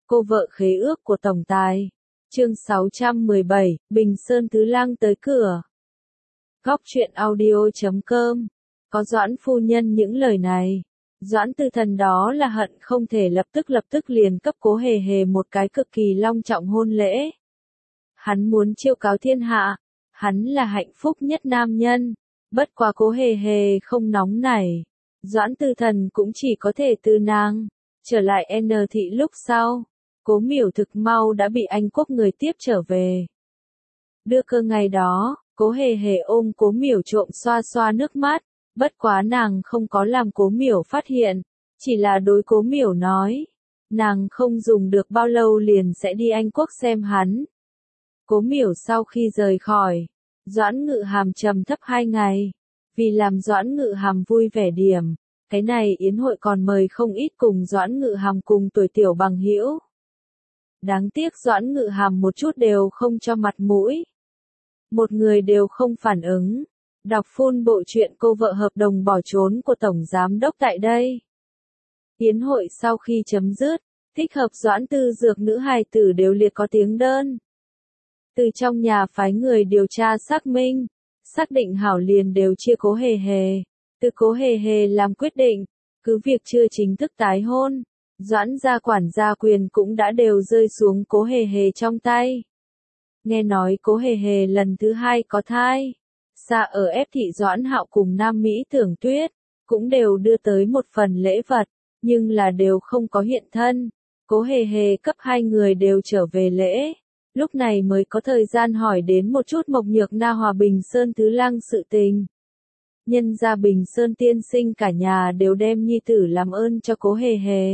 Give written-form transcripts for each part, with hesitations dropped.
Cô vợ khế ước của tổng tài. Chương 617, Bình Sơn Tứ Lang tới cửa. Góc truyện audio.com. Có Doãn phu nhân những lời này. Doãn Tư Thần đó là hận không thể lập tức liền cấp Cố Hề Hề một cái cực kỳ long trọng hôn lễ. Hắn muốn chiêu cáo thiên hạ. Hắn là hạnh phúc nhất nam nhân. Bất quá Cố Hề Hề không nóng nảy. Doãn Tư Thần cũng chỉ có thể từ nàng trở lại N thị lúc sau. Cố Miểu thực mau đã bị Anh Quốc người tiếp trở về. Đưa cơ ngày đó, Cố Hề Hề ôm Cố Miểu trộm xoa xoa nước mắt, bất quá nàng không có làm Cố Miểu phát hiện, chỉ là đối Cố Miểu nói, nàng không dùng được bao lâu liền sẽ đi Anh Quốc xem hắn. Cố Miểu sau khi rời khỏi, Doãn Ngự Hàm trầm thấp 2 ngày, vì làm Doãn Ngự Hàm vui vẻ điểm, cái này yến hội còn mời không ít cùng Doãn Ngự Hàm cùng tuổi tiểu bằng hữu. Đáng tiếc Doãn Ngự Hàm một chút đều không cho mặt mũi. Một người đều không phản ứng. Đọc full bộ truyện cô vợ hợp đồng bỏ trốn của Tổng Giám Đốc tại đây. Yến hội sau khi chấm dứt, thích hợp Doãn Tư Dược nữ hài tử đều liệt có tiếng đơn. Từ trong nhà phái người điều tra xác minh, xác định hảo liền đều chia Cố Hề Hề. Từ Cố Hề Hề làm quyết định, cứ việc chưa chính thức tái hôn. Doãn gia quản gia quyền cũng đã đều rơi xuống Cố Hề Hề trong tay. Nghe nói Cố Hề Hề lần thứ 2 có thai. Xa ở ép thị Doãn Hạo cùng Nam Mỹ Tưởng Tuyết, cũng đều đưa tới một phần lễ vật, nhưng là đều không có hiện thân. Cố Hề Hề cấp 2 người đều trở về lễ. Lúc này mới có thời gian hỏi đến một chút Mộc Nhược Na hòa Bình Sơn Tứ Lang sự tình. Nhân gia Bình Sơn tiên sinh cả nhà đều đem nhi tử làm ơn cho Cố Hề Hề.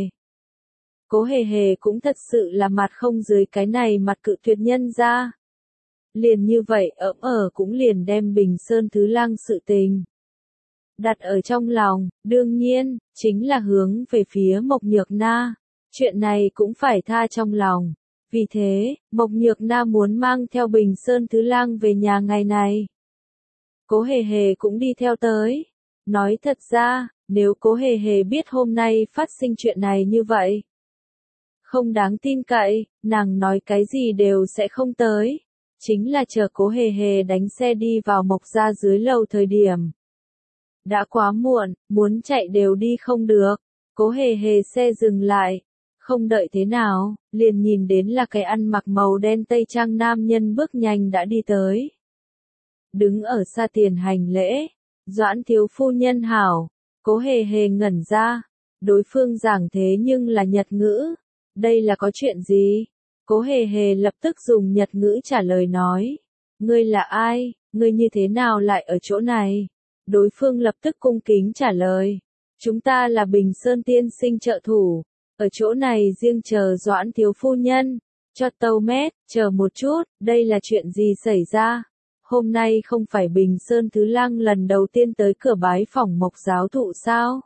Cố Hề Hề cũng thật sự là mặt không dưới cái này mặt cự tuyệt nhân ra. Liền như vậy cũng liền đem Bình Sơn Tứ Lang sự tình đặt ở trong lòng, đương nhiên, chính là hướng về phía Mộc Nhược Na. Chuyện này cũng phải tha trong lòng. Vì thế, Mộc Nhược Na muốn mang theo Bình Sơn Tứ Lang về nhà ngày này. Cố Hề Hề cũng đi theo tới. Nói thật ra, nếu Cố Hề Hề biết hôm nay phát sinh chuyện này như vậy, không đáng tin cậy, nàng nói cái gì đều sẽ không tới. Chính là chờ Cố Hề Hề đánh xe đi vào Mộc gia dưới lầu thời điểm. Đã quá muộn, muốn chạy đều đi không được. Cố Hề Hề xe dừng lại. Không đợi thế nào, liền nhìn đến là cái ăn mặc màu đen tây trang nam nhân bước nhanh đã đi tới. Đứng ở xa tiền hành lễ. Doãn thiếu phu nhân hảo. Cố Hề Hề ngẩn ra. Đối phương giảng thế nhưng là Nhật ngữ. Đây là có chuyện gì? Cố Hề Hề lập tức dùng Nhật ngữ trả lời nói. Ngươi là ai? Ngươi như thế nào lại ở chỗ này? Đối phương lập tức cung kính trả lời. Chúng ta là Bình Sơn tiên sinh trợ thủ. Ở chỗ này riêng chờ Doãn thiếu phu nhân. Cho tâu mét, chờ một chút, đây là chuyện gì xảy ra? Hôm nay không phải Bình Sơn Tứ Lang lần đầu tiên tới cửa bái phỏng Mộc giáo thụ sao?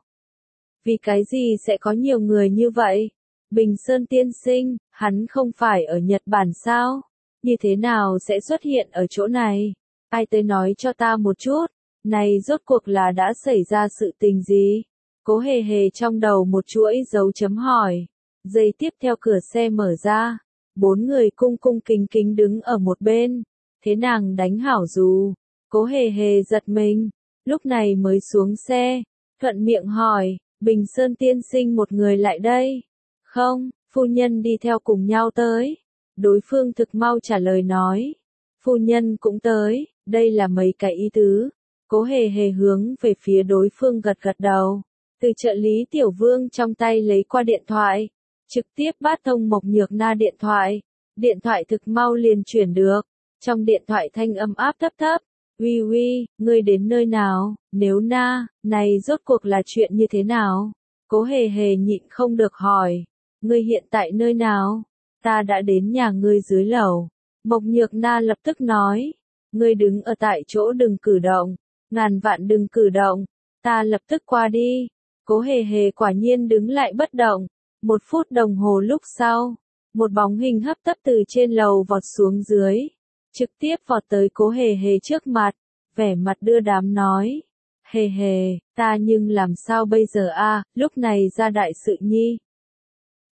Vì cái gì sẽ có nhiều người như vậy? Bình Sơn tiên sinh, hắn không phải ở Nhật Bản sao? Như thế nào sẽ xuất hiện ở chỗ này? Ai tới nói cho ta một chút, này rốt cuộc là đã xảy ra sự tình gì? Cố Hề Hề trong đầu một chuỗi dấu chấm hỏi. Giây tiếp theo cửa xe mở ra, 4 người cung kính đứng ở một bên. Thế nàng đánh hảo dù. Cố Hề Hề giật mình, lúc này mới xuống xe, thuận miệng hỏi, Bình Sơn tiên sinh một người lại đây. Không, phu nhân đi theo cùng nhau tới. Đối phương thực mau trả lời nói. Phu nhân cũng tới, đây là mấy cái ý tứ. Cố Hề Hề hướng về phía đối phương gật đầu. Từ trợ lý Tiểu Vương trong tay lấy qua điện thoại. Trực tiếp bắt thông Mộc Nhược Na điện thoại. Điện thoại thực mau liền chuyển được. Trong điện thoại thanh âm áp thấp. Uy, ngươi đến nơi nào? Nếu Na, này rốt cuộc là chuyện như thế nào? Cố Hề Hề nhịn không được hỏi. Ngươi hiện tại nơi nào? Ta đã đến nhà ngươi dưới lầu. Mộc Nhược Na lập tức nói. Ngươi đứng ở tại chỗ đừng cử động. Ngàn vạn đừng cử động. Ta lập tức qua đi. Cố Hề Hề quả nhiên đứng lại bất động. 1 phút đồng hồ lúc sau. Một bóng hình hấp tấp từ trên lầu vọt xuống dưới. Trực tiếp vọt tới Cố Hề Hề trước mặt. Vẻ mặt đưa đám nói. Hề Hề, ta nhưng làm sao bây giờ a? Lúc này ra đại sự nhi.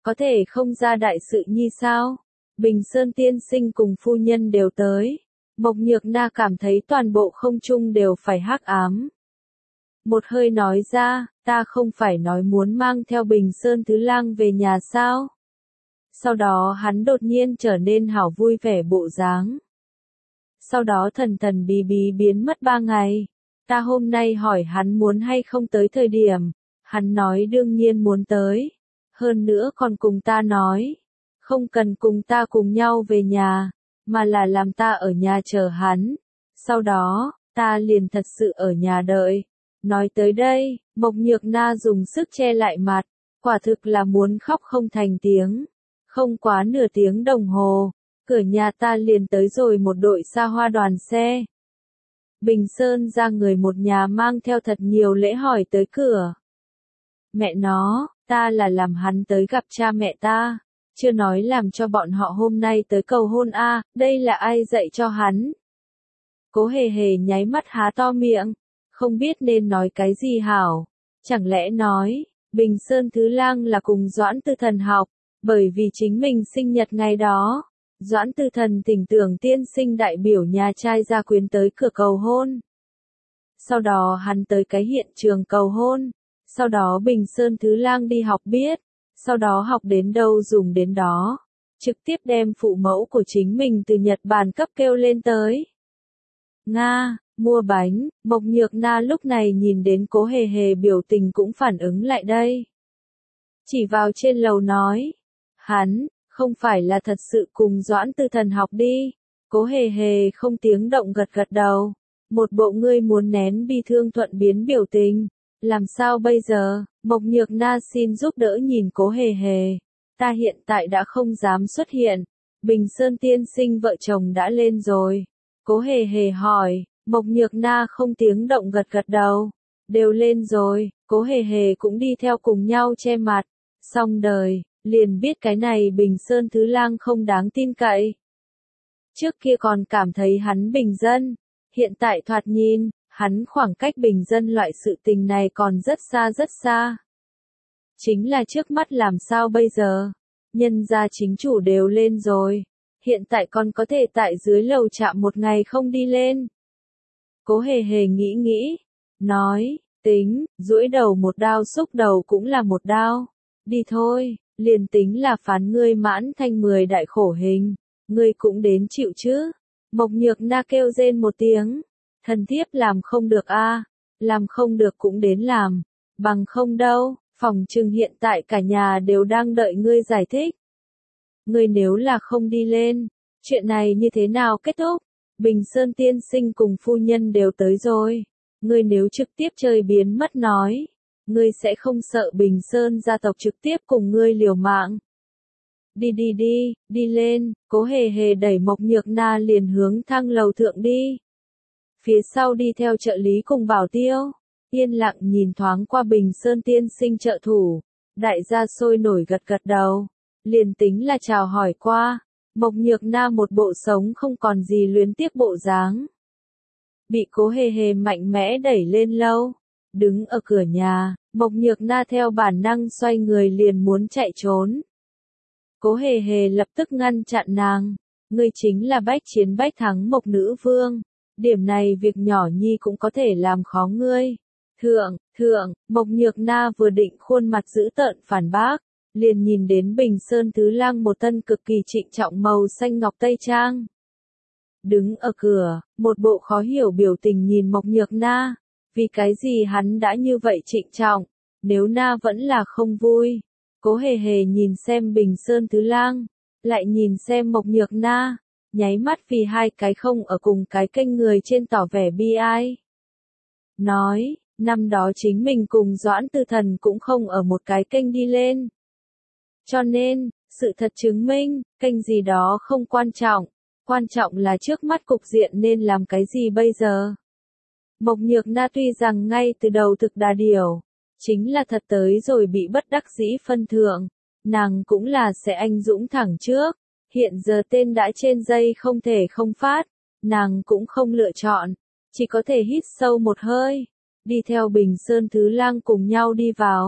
có thể không ra đại sự nhi sao? Bình Sơn tiên sinh cùng phu nhân đều tới. Mộc Nhược Na cảm thấy toàn bộ không trung đều phải hắc ám. Một hơi nói ra, ta không phải nói muốn mang theo Bình Sơn Thứ Lang về nhà sao? Sau đó hắn đột nhiên trở nên hảo vui vẻ bộ dáng. Sau đó thần thần bí bí biến mất 3 ngày. Ta hôm nay hỏi hắn muốn hay không tới thời điểm, hắn nói đương nhiên muốn tới. Hơn nữa còn cùng ta nói, không cần cùng ta cùng nhau về nhà, mà là làm ta ở nhà chờ hắn. Sau đó, ta liền thật sự ở nhà đợi. Nói tới đây, Mộc Nhược Na dùng sức che lại mặt, quả thực là muốn khóc không thành tiếng. Không quá nửa tiếng đồng hồ, cửa nhà ta liền tới rồi một đội xa hoa đoàn xe. Bình Sơn ra người một nhà mang theo thật nhiều lễ hỏi tới cửa. Mẹ nó, ta là làm hắn tới gặp cha mẹ ta, chưa nói làm cho bọn họ hôm nay tới cầu hôn a, đây là ai dạy cho hắn? Cố Hề Hề nháy mắt há to miệng, không biết nên nói cái gì hảo. Chẳng lẽ nói, Bình Sơn Thứ Lang là cùng Doãn Tư Thần học, bởi vì chính mình sinh nhật ngày đó. Doãn Tư Thần tình tưởng tiên sinh đại biểu nhà trai gia quyến tới cửa cầu hôn. Sau đó hắn tới cái hiện trường cầu hôn. Sau đó Bình Sơn Thứ Lang đi học biết. Sau đó học đến đâu dùng đến đó. Trực tiếp đem phụ mẫu của chính mình từ Nhật Bản cấp kêu lên tới. Nga, mua bánh, Mộc Nhược Na lúc này nhìn đến Cố Hề Hề biểu tình cũng phản ứng lại đây. Chỉ vào trên lầu nói. Hắn, không phải là thật sự cùng Doãn Tư Thần học đi. Cố Hề Hề không tiếng động gật gật đầu. Một bộ ngươi muốn nén bi thương thuận biến biểu tình. Làm sao bây giờ? Mộc Nhược Na xin giúp đỡ nhìn Cố Hề Hề. Ta hiện tại đã không dám xuất hiện. Bình Sơn tiên sinh vợ chồng đã lên rồi. Cố Hề Hề hỏi. Mộc Nhược Na không tiếng động gật gật đầu. Đều lên rồi. Cố Hề Hề cũng đi theo cùng nhau che mặt. Xong đời. Liền biết cái này Bình Sơn Thứ Lang không đáng tin cậy. Trước kia còn cảm thấy hắn bình dân, hiện tại thoạt nhìn, hắn khoảng cách bình dân loại sự tình này còn rất xa rất xa. Chính là trước mắt làm sao bây giờ, nhân gia chính chủ đều lên rồi, hiện tại còn có thể tại dưới lầu trạm một ngày không đi lên. Cố Hề Hề nghĩ nghĩ, nói, tính, duỗi đầu một đao xúc đầu cũng là một đao, đi thôi. Liền tính là phán ngươi mãn thanh 10 đại khổ hình, ngươi cũng đến chịu chứ. Mộc Nhược Na kêu rên một tiếng, thần thiếp làm không được a, làm không được cũng đến làm, bằng không đâu, phòng trừng hiện tại cả nhà đều đang đợi ngươi giải thích. Ngươi nếu là không đi lên, chuyện này như thế nào kết thúc? Bình Sơn tiên sinh cùng phu nhân đều tới rồi, ngươi nếu trực tiếp chơi biến mất nói. Ngươi sẽ không sợ Bình Sơn gia tộc trực tiếp cùng ngươi liều mạng. Đi lên, Cố Hề Hề đẩy Mộc Nhược Na liền hướng thang lầu thượng đi. Phía sau đi theo trợ lý cùng bảo tiêu, yên lặng nhìn thoáng qua Bình Sơn tiên sinh trợ thủ. Đại gia sôi nổi gật gật đầu, liền tính là chào hỏi qua. Mộc Nhược Na một bộ sống không còn gì luyến tiếc bộ dáng. Bị Cố Hề Hề mạnh mẽ đẩy lên lâu. Đứng ở cửa nhà, Mộc Nhược Na theo bản năng xoay người liền muốn chạy trốn. Cố Hề Hề lập tức ngăn chặn nàng. Ngươi chính là bách chiến bách thắng Mộc nữ vương. Điểm này việc nhỏ nhi cũng có thể làm khó ngươi. Thượng, Mộc Nhược Na vừa định khuôn mặt dữ tợn phản bác. Liền nhìn đến Bình Sơn Thứ Lang một thân cực kỳ trịnh trọng màu xanh ngọc tây trang. Đứng ở cửa, một bộ khó hiểu biểu tình nhìn Mộc Nhược Na. Vì cái gì hắn đã như vậy trịnh trọng, nếu Na vẫn là không vui. Cố Hề Hề nhìn xem Bình Sơn Thứ Lang, lại nhìn xem Mộc Nhược Na, nháy mắt vì hai cái không ở cùng cái kênh người trên tỏ vẻ bi ai. Nói, năm đó chính mình cùng Doãn Tư Thần cũng không ở một cái kênh đi lên. Cho nên, sự thật chứng minh, kênh gì đó không quan trọng là trước mắt cục diện nên làm cái gì bây giờ. Mộc Nhược Na tuy rằng ngay từ đầu thực đà điều, chính là thật tới rồi bị bất đắc dĩ phân thượng, nàng cũng là sẽ anh dũng thẳng trước, hiện giờ tên đã trên dây không thể không phát, nàng cũng không lựa chọn, chỉ có thể hít sâu một hơi, đi theo Bình Sơn Thứ Lang cùng nhau đi vào.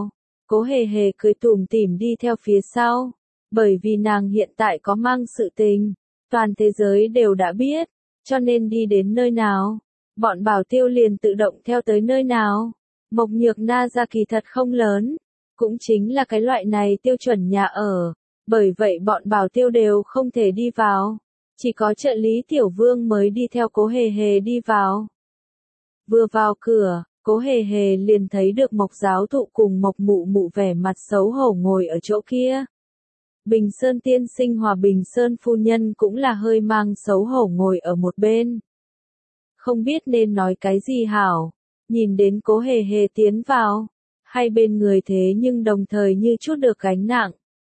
Cố Hề Hề cười tủm tỉm đi theo phía sau, bởi vì nàng hiện tại có mang sự tình, toàn thế giới đều đã biết, cho nên đi đến nơi nào, bọn bảo tiêu liền tự động theo tới nơi nào. Mộc Nhược Na ra kỳ thật không lớn, cũng chính là cái loại này tiêu chuẩn nhà ở, bởi vậy bọn bảo tiêu đều không thể đi vào, chỉ có trợ lý Tiểu Vương mới đi theo Cố Hề Hề đi vào. Vừa vào cửa, Cố Hề Hề liền thấy được Mộc giáo thụ cùng Mộc Mụ Mụ vẻ mặt xấu hổ ngồi ở chỗ kia. Bình Sơn tiên sinh hòa Bình Sơn phu nhân cũng là hơi mang xấu hổ ngồi ở một bên. Không biết nên nói cái gì hảo, nhìn đến Cố Hề Hề tiến vào, hai bên người thế nhưng đồng thời như chút được gánh nặng.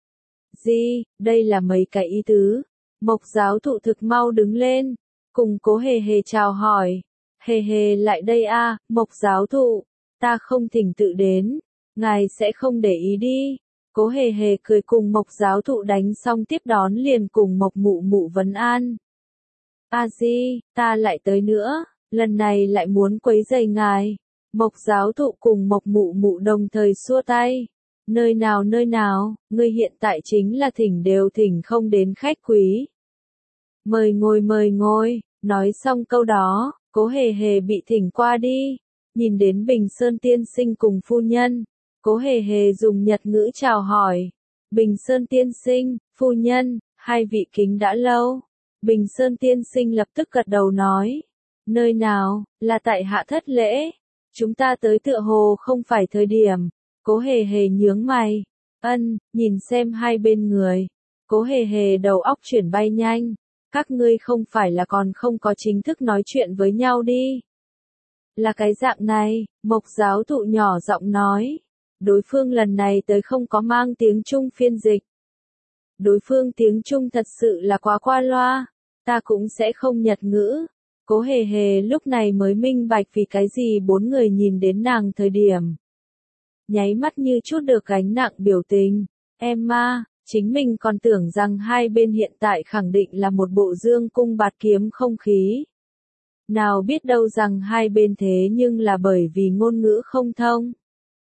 Gì, đây là mấy cái ý tứ. Mộc giáo thụ thực mau đứng lên, cùng Cố Hề Hề chào hỏi. Hề Hề lại đây a, Mộc giáo thụ, ta không thỉnh tự đến, ngài sẽ không để ý đi. Cố Hề Hề cười cùng Mộc giáo thụ đánh xong tiếp đón liền cùng Mộc Mụ Mụ vấn an. A Di, ta lại tới nữa, lần này lại muốn quấy rầy ngài. Mộc giáo thụ cùng Mộc Mụ Mụ đồng thời xua tay. Nơi nào, ngươi hiện tại chính là thỉnh đều thỉnh không đến khách quý. Mời ngồi, nói xong câu đó, Cố Hề Hề bị thỉnh qua đi, nhìn đến Bình Sơn tiên sinh cùng phu nhân, Cố Hề Hề dùng Nhật ngữ chào hỏi. Bình Sơn tiên sinh, phu nhân, hai vị kính đã lâu. Bình Sơn tiên sinh lập tức gật đầu nói. Nơi nào, là tại hạ thất lễ. Chúng ta tới tựa hồ không phải thời điểm. Cố Hề Hề nhướng mày. Nhìn xem hai bên người. Cố Hề Hề đầu óc chuyển bay nhanh. Các ngươi không phải là còn không có chính thức nói chuyện với nhau đi. Là cái dạng này, Mộc giáo thụ nhỏ giọng nói. Đối phương lần này tới không có mang tiếng Trung phiên dịch. Đối phương tiếng Trung thật sự là quá qua loa. Ta cũng sẽ không Nhật ngữ. Cố Hề Hề lúc này mới minh bạch vì cái gì bốn người nhìn đến nàng thời điểm. Nháy mắt như chút được gánh nặng biểu tình. Emma, chính mình còn tưởng rằng hai bên hiện tại khẳng định là một bộ dương cung bạt kiếm không khí. Nào biết đâu rằng hai bên thế nhưng là bởi vì ngôn ngữ không thông.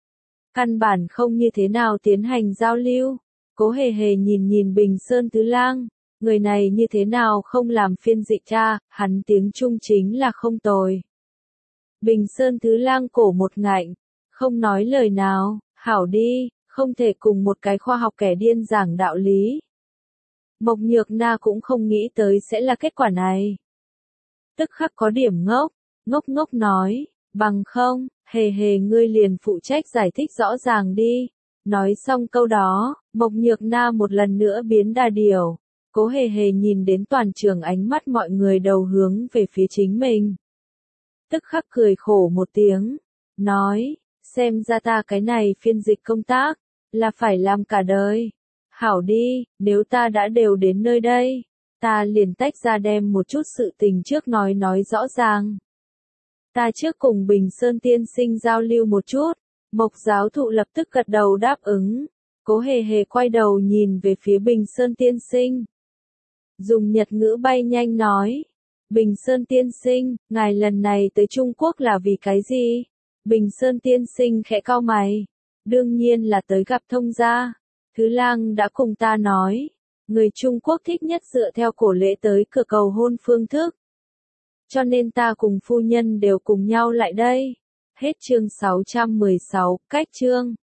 Căn bản không như thế nào tiến hành giao lưu. Cố Hề Hề nhìn Bình Sơn Tứ Lang, người này như thế nào không làm phiên dịch cha, hắn tiếng Trung chính là không tồi. Bình Sơn Tứ Lang cổ một ngạnh, không nói lời nào, hảo đi, không thể cùng một cái khoa học kẻ điên giảng đạo lý. Mộc Nhược Na cũng không nghĩ tới sẽ là kết quả này. Tức khắc có điểm ngốc nói, bằng không, Hề Hề ngươi liền phụ trách giải thích rõ ràng đi. Nói xong câu đó, Mộc Nhược Na một lần nữa biến đà điểu. Cố Hề Hề nhìn đến toàn trường ánh mắt mọi người đầu hướng về phía chính mình. Tức khắc cười khổ một tiếng, nói, xem ra ta cái này phiên dịch công tác, là phải làm cả đời. Hảo đi, nếu ta đã đều đến nơi đây, ta liền tách ra đem một chút sự tình trước nói rõ ràng. Ta trước cùng Bình Sơn tiên sinh giao lưu một chút. Mộc giáo thụ lập tức gật đầu đáp ứng. Cố Hề Hề quay đầu nhìn về phía Bình Sơn tiên sinh. Dùng Nhật ngữ bay nhanh nói. Bình Sơn tiên sinh, ngài lần này tới Trung Quốc là vì cái gì? Bình Sơn tiên sinh khẽ cau mày. Đương nhiên là tới gặp thông gia. Thứ Lang đã cùng ta nói. Người Trung Quốc thích nhất dựa theo cổ lễ tới cửa cầu hôn phương thức. Cho nên ta cùng phu nhân đều cùng nhau lại đây. Hết chương 616, cách chương.